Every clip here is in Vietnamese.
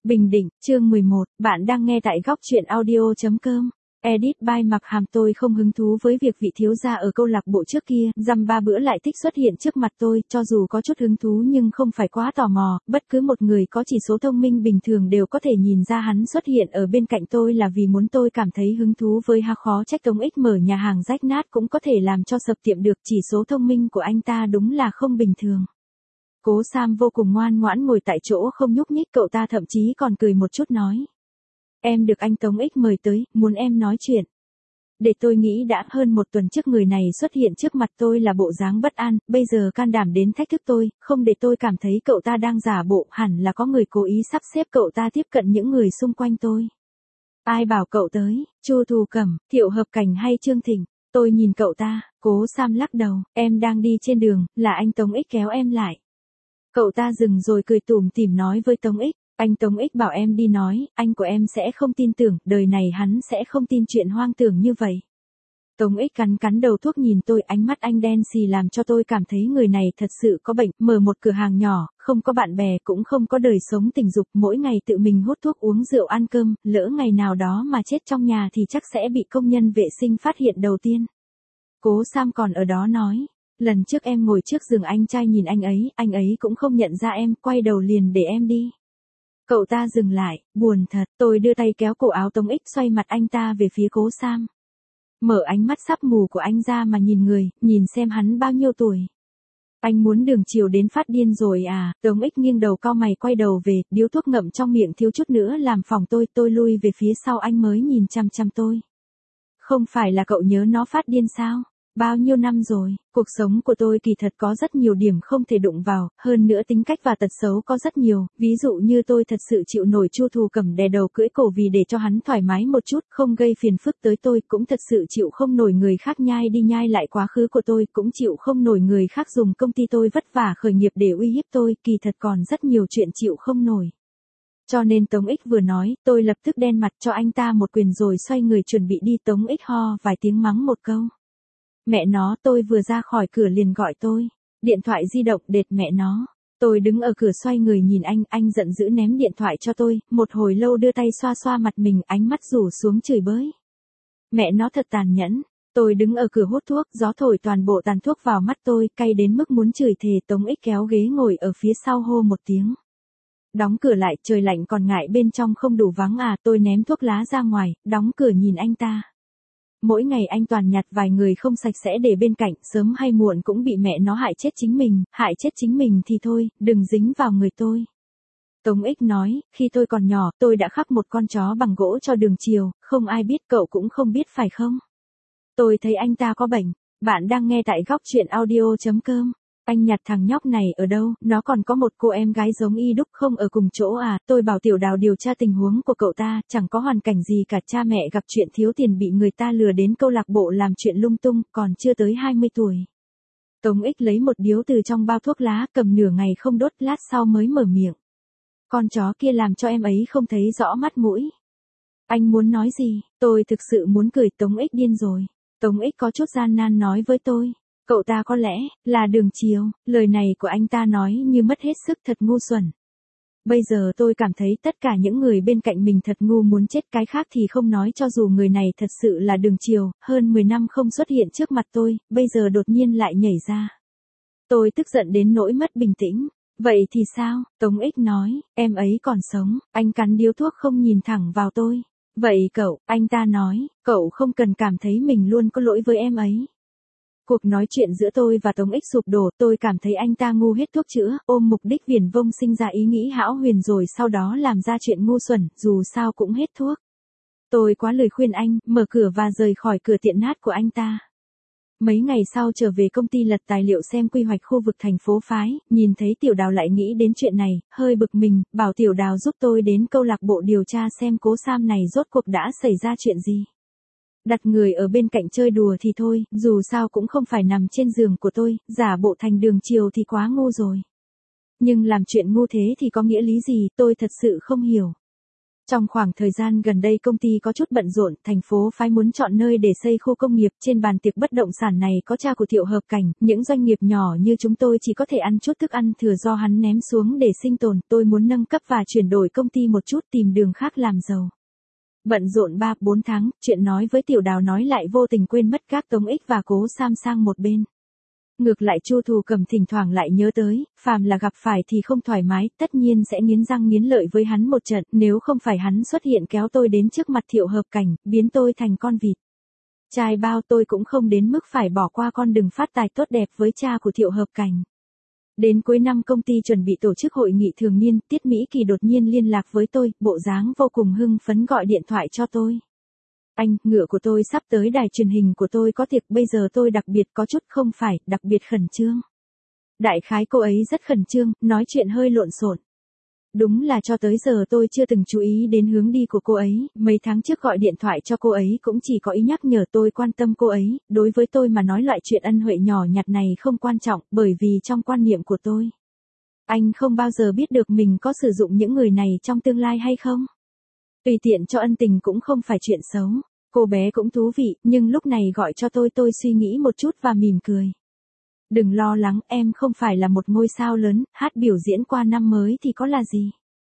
Bình Định, chương 11, bạn đang nghe tại góc truyện audio.com. Edit by Mặc Hàm. Tôi không hứng thú với việc vị thiếu gia ở câu lạc bộ trước kia, dăm ba bữa lại thích xuất hiện trước mặt tôi, cho dù có chút hứng thú nhưng không phải quá tò mò, bất cứ một người có chỉ số thông minh bình thường đều có thể nhìn ra hắn xuất hiện ở bên cạnh tôi là vì muốn tôi cảm thấy hứng thú với khó trách Tống Ích mở nhà hàng rách nát cũng có thể làm cho sập tiệm được, chỉ số thông minh của anh ta đúng là không bình thường. Cố Sam vô cùng ngoan ngoãn ngồi tại chỗ không nhúc nhích, cậu ta thậm chí còn cười một chút nói. Em được anh Tống Ích mời tới, muốn em nói chuyện. Để tôi nghĩ đã, hơn một tuần trước người này xuất hiện trước mặt tôi là bộ dáng bất an, bây giờ can đảm đến thách thức tôi, không để tôi cảm thấy cậu ta đang giả bộ, hẳn là có người cố ý sắp xếp cậu ta tiếp cận những người xung quanh tôi. Ai bảo cậu tới, Chu Thù Cẩm, Thiệu Hợp Cảnh hay Trương Thịnh? Tôi nhìn cậu ta, Cố Sam lắc đầu, em đang đi trên đường, là anh Tống Ích kéo em lại. Cậu ta dừng rồi cười tủm tỉm nói với Tống Ích, anh Tống Ích bảo em đi nói, anh của em sẽ không tin tưởng, đời này hắn sẽ không tin chuyện hoang tưởng như vậy. Tống Ích cắn đầu thuốc nhìn tôi, ánh mắt anh đen xì làm cho tôi cảm thấy người này thật sự có bệnh, mở một cửa hàng nhỏ, không có bạn bè cũng không có đời sống tình dục, mỗi ngày tự mình hút thuốc uống rượu ăn cơm, lỡ ngày nào đó mà chết trong nhà thì chắc sẽ bị công nhân vệ sinh phát hiện đầu tiên. Cố Sam còn ở đó nói. Lần trước em ngồi trước giường anh trai nhìn anh ấy cũng không nhận ra em, quay đầu liền để em đi. Cậu ta dừng lại, buồn thật, tôi đưa tay kéo cổ áo Tống Ích xoay mặt anh ta về phía Cố Sam. Mở ánh mắt sắp mù của anh ra mà nhìn người, nhìn xem hắn bao nhiêu tuổi. Anh muốn đường chiều đến phát điên rồi à? Tống Ích nghiêng đầu cau mày quay đầu về, điếu thuốc ngậm trong miệng thiếu chút nữa làm phỏng tôi lui về phía sau anh mới nhìn chăm chăm tôi. Không phải là cậu nhớ nó phát điên sao? Bao nhiêu năm rồi, cuộc sống của tôi kỳ thật có rất nhiều điểm không thể đụng vào, hơn nữa tính cách và tật xấu có rất nhiều, ví dụ như tôi thật sự chịu nổi Chu Thù Cẩm đè đầu cưỡi cổ vì để cho hắn thoải mái một chút, không gây phiền phức tới tôi, cũng thật sự chịu không nổi người khác nhai đi nhai lại quá khứ của tôi, cũng chịu không nổi người khác dùng công ty tôi vất vả khởi nghiệp để uy hiếp tôi, kỳ thật còn rất nhiều chuyện chịu không nổi. Cho nên Tống Ích vừa nói, tôi lập tức đen mặt cho anh ta một quyền rồi xoay người chuẩn bị đi. Tống Ích ho vài tiếng mắng một câu. Mẹ nó, tôi vừa ra khỏi cửa liền gọi tôi. Điện thoại di động đệt mẹ nó. Tôi đứng ở cửa xoay người nhìn anh giận dữ ném điện thoại cho tôi, một hồi lâu đưa tay xoa xoa mặt mình, ánh mắt rủ xuống chửi bới. Mẹ nó thật tàn nhẫn. Tôi đứng ở cửa hút thuốc, gió thổi toàn bộ tàn thuốc vào mắt tôi, cay đến mức muốn chửi thề. Tống Ích kéo ghế ngồi ở phía sau hô một tiếng. Đóng cửa lại, trời lạnh còn ngại bên trong không đủ vắng à? Tôi ném thuốc lá ra ngoài, đóng cửa nhìn anh ta. Mỗi ngày anh toàn nhặt vài người không sạch sẽ để bên cạnh, sớm hay muộn cũng bị mẹ nó hại chết chính mình thì thôi, đừng dính vào người tôi. Tống Ích nói, khi tôi còn nhỏ, tôi đã khắc một con chó bằng gỗ cho đường chiều, không ai biết, cậu cũng không biết phải không? Tôi thấy anh ta có bệnh. Bạn đang nghe tại góc truyện audio.com. Anh nhặt thằng nhóc này ở đâu, nó còn có một cô em gái giống y đúc không ở cùng chỗ à? Tôi bảo Tiểu Đào điều tra tình huống của cậu ta, chẳng có hoàn cảnh gì cả, cha mẹ gặp chuyện thiếu tiền bị người ta lừa đến câu lạc bộ làm chuyện lung tung, còn chưa tới 20 tuổi. Tống Ích lấy một điếu từ trong bao thuốc lá, cầm nửa ngày không đốt, lát sau mới mở miệng. Con chó kia làm cho em ấy không thấy rõ mắt mũi. Anh muốn nói gì? Tôi thực sự muốn cười. Tống Ích điên rồi. Tống Ích có chút gian nan nói với tôi. Cậu ta có lẽ là đường chiều, lời này của anh ta nói như mất hết sức, thật ngu xuẩn. Bây giờ tôi cảm thấy tất cả những người bên cạnh mình thật ngu muốn chết, cái khác thì không nói, cho dù người này thật sự là đường chiều, hơn 10 năm không xuất hiện trước mặt tôi, bây giờ đột nhiên lại nhảy ra. Tôi tức giận đến nỗi mất bình tĩnh. Vậy thì sao? Tống Ích nói, em ấy còn sống. Anh cắn điếu thuốc không nhìn thẳng vào tôi. Vậy cậu, anh ta nói, cậu không cần cảm thấy mình luôn có lỗi với em ấy. Cuộc nói chuyện giữa tôi và Tống Ích sụp đổ, tôi cảm thấy anh ta ngu hết thuốc chữa, ôm mục đích viển vông sinh ra ý nghĩ hão huyền rồi sau đó làm ra chuyện ngu xuẩn, dù sao cũng hết thuốc. Tôi quá lời khuyên anh, mở cửa và rời khỏi cửa tiện nát của anh ta. Mấy ngày sau trở về công ty lật tài liệu xem quy hoạch khu vực thành phố phái, nhìn thấy Tiểu Đào lại nghĩ đến chuyện này, hơi bực mình, bảo Tiểu Đào giúp tôi đến câu lạc bộ điều tra xem Cố Sam này rốt cuộc đã xảy ra chuyện gì. Đặt người ở bên cạnh chơi đùa thì thôi, dù sao cũng không phải nằm trên giường của tôi, giả bộ thành đường chiều thì quá ngu rồi. Nhưng làm chuyện ngu thế thì có nghĩa lý gì, tôi thật sự không hiểu. Trong khoảng thời gian gần đây công ty có chút bận rộn, thành phố phái muốn chọn nơi để xây khu công nghiệp, trên bàn tiệc bất động sản này có cha của Thiệu Hợp Cảnh, những doanh nghiệp nhỏ như chúng tôi chỉ có thể ăn chút thức ăn thừa do hắn ném xuống để sinh tồn, tôi muốn nâng cấp và chuyển đổi công ty một chút, tìm đường khác làm giàu. Bận rộn 3-4 tháng, chuyện nói với Tiểu Đào nói lại vô tình quên mất các Tống Ích và Cố Sam sang một bên. Ngược lại Chu Thù Cầm thỉnh thoảng lại nhớ tới, phàm là gặp phải thì không thoải mái, tất nhiên sẽ nghiến răng nghiến lợi với hắn một trận, nếu không phải hắn xuất hiện kéo tôi đến trước mặt Thiệu Hợp Cảnh, biến tôi thành con vịt. Trai bao tôi cũng không đến mức phải bỏ qua con đường phát tài tốt đẹp với cha của Thiệu Hợp Cảnh. Đến cuối năm công ty chuẩn bị tổ chức hội nghị thường niên, Tiết Mỹ Kỳ đột nhiên liên lạc với tôi, bộ dáng vô cùng hưng phấn gọi điện thoại cho tôi. Anh, ngựa của tôi sắp tới đài truyền hình của tôi có tiệc, bây giờ tôi đặc biệt có chút không phải, đặc biệt khẩn trương. Đại khái cô ấy rất khẩn trương, nói chuyện hơi lộn xộn. Đúng là cho tới giờ tôi chưa từng chú ý đến hướng đi của cô ấy, mấy tháng trước gọi điện thoại cho cô ấy cũng chỉ có ý nhắc nhở tôi quan tâm cô ấy, đối với tôi mà nói loại chuyện ân huệ nhỏ nhặt này không quan trọng, bởi vì trong quan niệm của tôi, anh không bao giờ biết được mình có sử dụng những người này trong tương lai hay không. Tùy tiện cho ân tình cũng không phải chuyện xấu. Cô bé cũng thú vị, nhưng lúc này gọi cho tôi suy nghĩ một chút và mỉm cười. Đừng lo lắng, em không phải là một ngôi sao lớn, hát biểu diễn qua năm mới thì có là gì.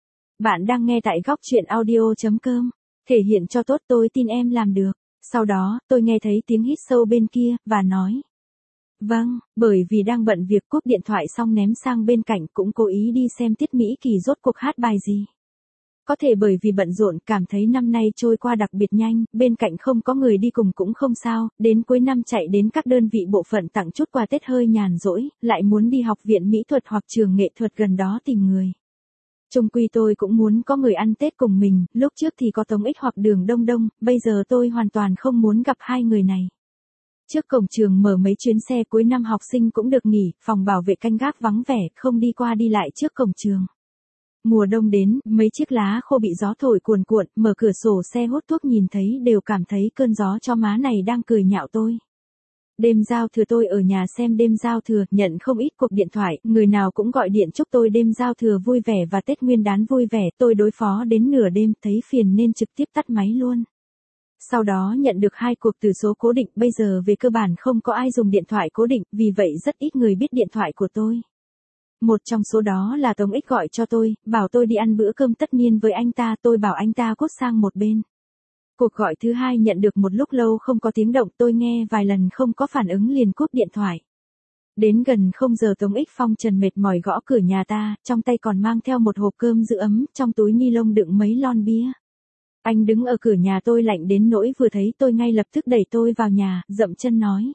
Bạn đang nghe tại góc truyện audio.com. Thể hiện cho tốt, tôi tin em làm được. Sau đó, tôi nghe thấy tiếng hít sâu bên kia, và nói. Vâng, bởi vì đang bận việc cúp điện thoại xong ném sang bên cạnh, cũng cố ý đi xem Tiết Mỹ Kỳ rốt cuộc hát bài gì. Có thể bởi vì bận rộn, cảm thấy năm nay trôi qua đặc biệt nhanh, bên cạnh không có người đi cùng cũng không sao, đến cuối năm chạy đến các đơn vị bộ phận tặng chút quà Tết hơi nhàn rỗi, lại muốn đi học viện mỹ thuật hoặc trường nghệ thuật gần đó tìm người. Chung quy tôi cũng muốn có người ăn Tết cùng mình, lúc trước thì có Tống Ích hoặc Đường Đông Đông, bây giờ tôi hoàn toàn không muốn gặp hai người này. Trước cổng trường mở mấy chuyến xe cuối năm học sinh cũng được nghỉ, phòng bảo vệ canh gác vắng vẻ, không đi qua đi lại trước cổng trường. Mùa đông đến, mấy chiếc lá khô bị gió thổi cuồn cuộn, mở cửa sổ xe hút thuốc nhìn thấy đều cảm thấy cơn gió cho má này đang cười nhạo tôi. Đêm giao thừa tôi ở nhà xem đêm giao thừa, nhận không ít cuộc điện thoại, người nào cũng gọi điện chúc tôi đêm giao thừa vui vẻ và Tết Nguyên đán vui vẻ, tôi đối phó đến nửa đêm, thấy phiền nên trực tiếp tắt máy luôn. Sau đó nhận được 2 cuộc từ số cố định, bây giờ về cơ bản không có ai dùng điện thoại cố định, vì vậy rất ít người biết điện thoại của tôi. Một trong số đó là Tống Ích gọi cho tôi, bảo tôi đi ăn bữa cơm tất niên với anh ta, tôi bảo anh ta cút sang một bên. Cuộc gọi thứ hai nhận được một lúc lâu không có tiếng động, tôi nghe vài lần không có phản ứng liền cúp điện thoại. Đến gần 0 giờ Tống Ích phong trần mệt mỏi gõ cửa nhà ta, trong tay còn mang theo một hộp cơm giữ ấm, trong túi ni lông đựng mấy lon bia. Anh đứng ở cửa nhà tôi lạnh đến nỗi vừa thấy tôi ngay lập tức đẩy tôi vào nhà, dậm chân nói.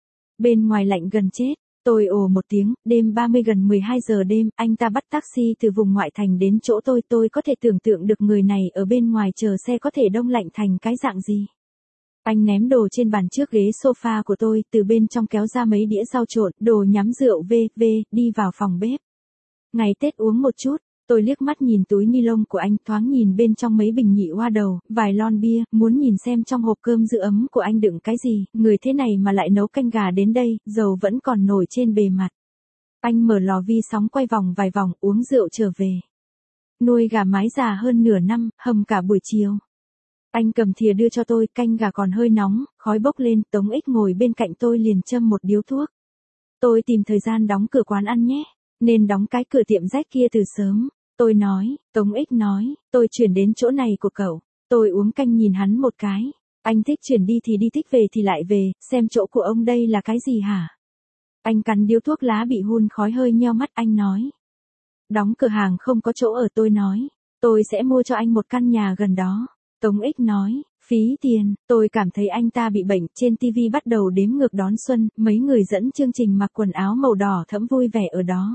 Bên ngoài lạnh gần chết. Tôi ồ một tiếng, đêm 30 gần 12 giờ đêm, anh ta bắt taxi từ vùng ngoại thành đến chỗ tôi có thể tưởng tượng được người này ở bên ngoài chờ xe có thể đông lạnh thành cái dạng gì. Anh ném đồ trên bàn trước ghế sofa của tôi, từ bên trong kéo ra mấy đĩa rau trộn, đồ nhắm rượu đi vào phòng bếp. Ngày Tết uống một chút. Tôi liếc mắt nhìn túi ni lông của anh, thoáng nhìn bên trong mấy bình nhị hoa đầu, vài lon bia, muốn nhìn xem trong hộp cơm giữ ấm của anh đựng cái gì, người thế này mà lại nấu canh gà đến đây, dầu vẫn còn nổi trên bề mặt. Anh mở lò vi sóng quay vòng vài vòng, uống rượu trở về. Nuôi gà mái già hơn nửa năm, hầm cả buổi chiều. Anh cầm thìa đưa cho tôi, canh gà còn hơi nóng, khói bốc lên, Tống Ích ngồi bên cạnh tôi liền châm một điếu thuốc. Tôi tìm thời gian đóng cửa quán ăn nhé, nên đóng cái cửa tiệm rách kia từ sớm. Tôi nói, Tống Ích nói, tôi chuyển đến chỗ này của cậu. Tôi uống canh nhìn hắn một cái. Anh thích chuyển đi thì đi, thích về thì lại về, xem chỗ của ông đây là cái gì hả? Anh cắn điếu thuốc lá bị hun khói hơi nheo mắt, anh nói. Đóng cửa hàng không có chỗ ở, tôi nói. Tôi sẽ mua cho anh một căn nhà gần đó. Tống Ích nói, phí tiền, tôi cảm thấy anh ta bị bệnh, trên TV bắt đầu đếm ngược đón xuân, mấy người dẫn chương trình mặc quần áo màu đỏ thẫm vui vẻ ở đó.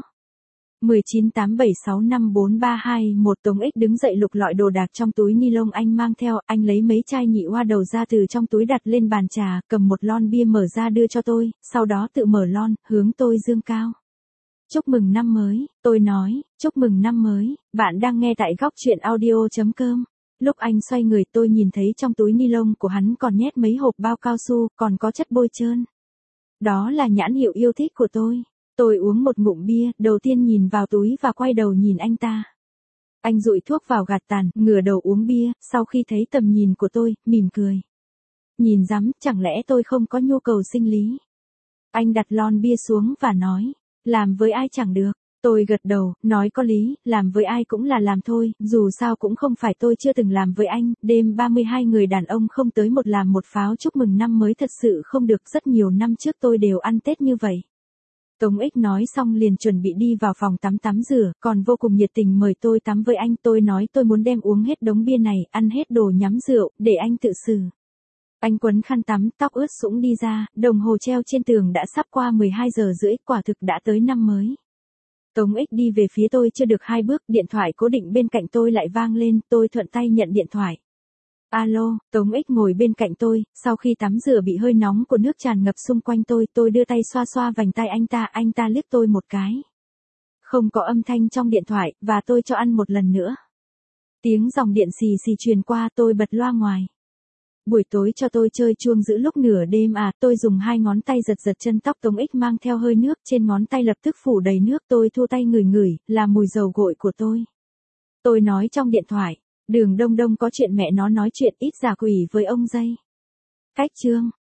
1987654321 Tống Ích đứng dậy lục lọi đồ đạc trong túi ni lông anh mang theo, anh lấy mấy chai nhị hoa đầu ra từ trong túi đặt lên bàn trà, cầm một lon bia mở ra đưa cho tôi, sau đó tự mở lon, hướng tôi dương cao. Chúc mừng năm mới, tôi nói, chúc mừng năm mới, bạn đang nghe tại góc truyện audio.com. Lúc anh xoay người tôi nhìn thấy trong túi ni lông của hắn còn nhét mấy hộp bao cao su, còn có chất bôi trơn. Đó là nhãn hiệu yêu thích của tôi. Tôi uống một ngụm bia, đầu tiên nhìn vào túi và quay đầu nhìn anh ta. Anh dụi thuốc vào gạt tàn, ngửa đầu uống bia, sau khi thấy tầm nhìn của tôi, mỉm cười. Nhìn rắm, chẳng lẽ tôi không có nhu cầu sinh lý? Anh đặt lon bia xuống và nói, làm với ai chẳng được. Tôi gật đầu, nói có lý, làm với ai cũng là làm thôi, dù sao cũng không phải tôi chưa từng làm với anh, đêm 32 người đàn ông không tới một làm một pháo chúc mừng năm mới thật sự không được, rất nhiều năm trước tôi đều ăn Tết như vậy. Tống Ích nói xong liền chuẩn bị đi vào phòng tắm tắm rửa, còn vô cùng nhiệt tình mời tôi tắm với anh, tôi nói tôi muốn đem uống hết đống bia này, ăn hết đồ nhắm rượu, để anh tự xử. Anh quấn khăn tắm, tóc ướt sũng đi ra, đồng hồ treo trên tường đã sắp qua 12 giờ rưỡi, quả thực đã tới năm mới. Tống Ích đi về phía tôi chưa được 2 bước, điện thoại cố định bên cạnh tôi lại vang lên, tôi thuận tay nhận điện thoại. Alo, Tống Ích ngồi bên cạnh tôi, sau khi tắm rửa bị hơi nóng của nước tràn ngập xung quanh tôi đưa tay xoa xoa vành tai anh ta liếc tôi một cái. Không có âm thanh trong điện thoại, và tôi cho ăn một lần nữa. Tiếng dòng điện xì xì truyền qua, tôi bật loa ngoài. Buổi tối cho tôi chơi chuông giữ lúc nửa đêm à, tôi dùng 2 ngón tay giật giật chân tóc Tống Ích mang theo hơi nước, trên ngón tay lập tức phủ đầy nước, tôi thu tay ngửi, là mùi dầu gội của tôi. Tôi nói trong điện thoại, Đường Đông Đông có chuyện mẹ nó nói chuyện ít giả quỷ với ông dây. Cách chương.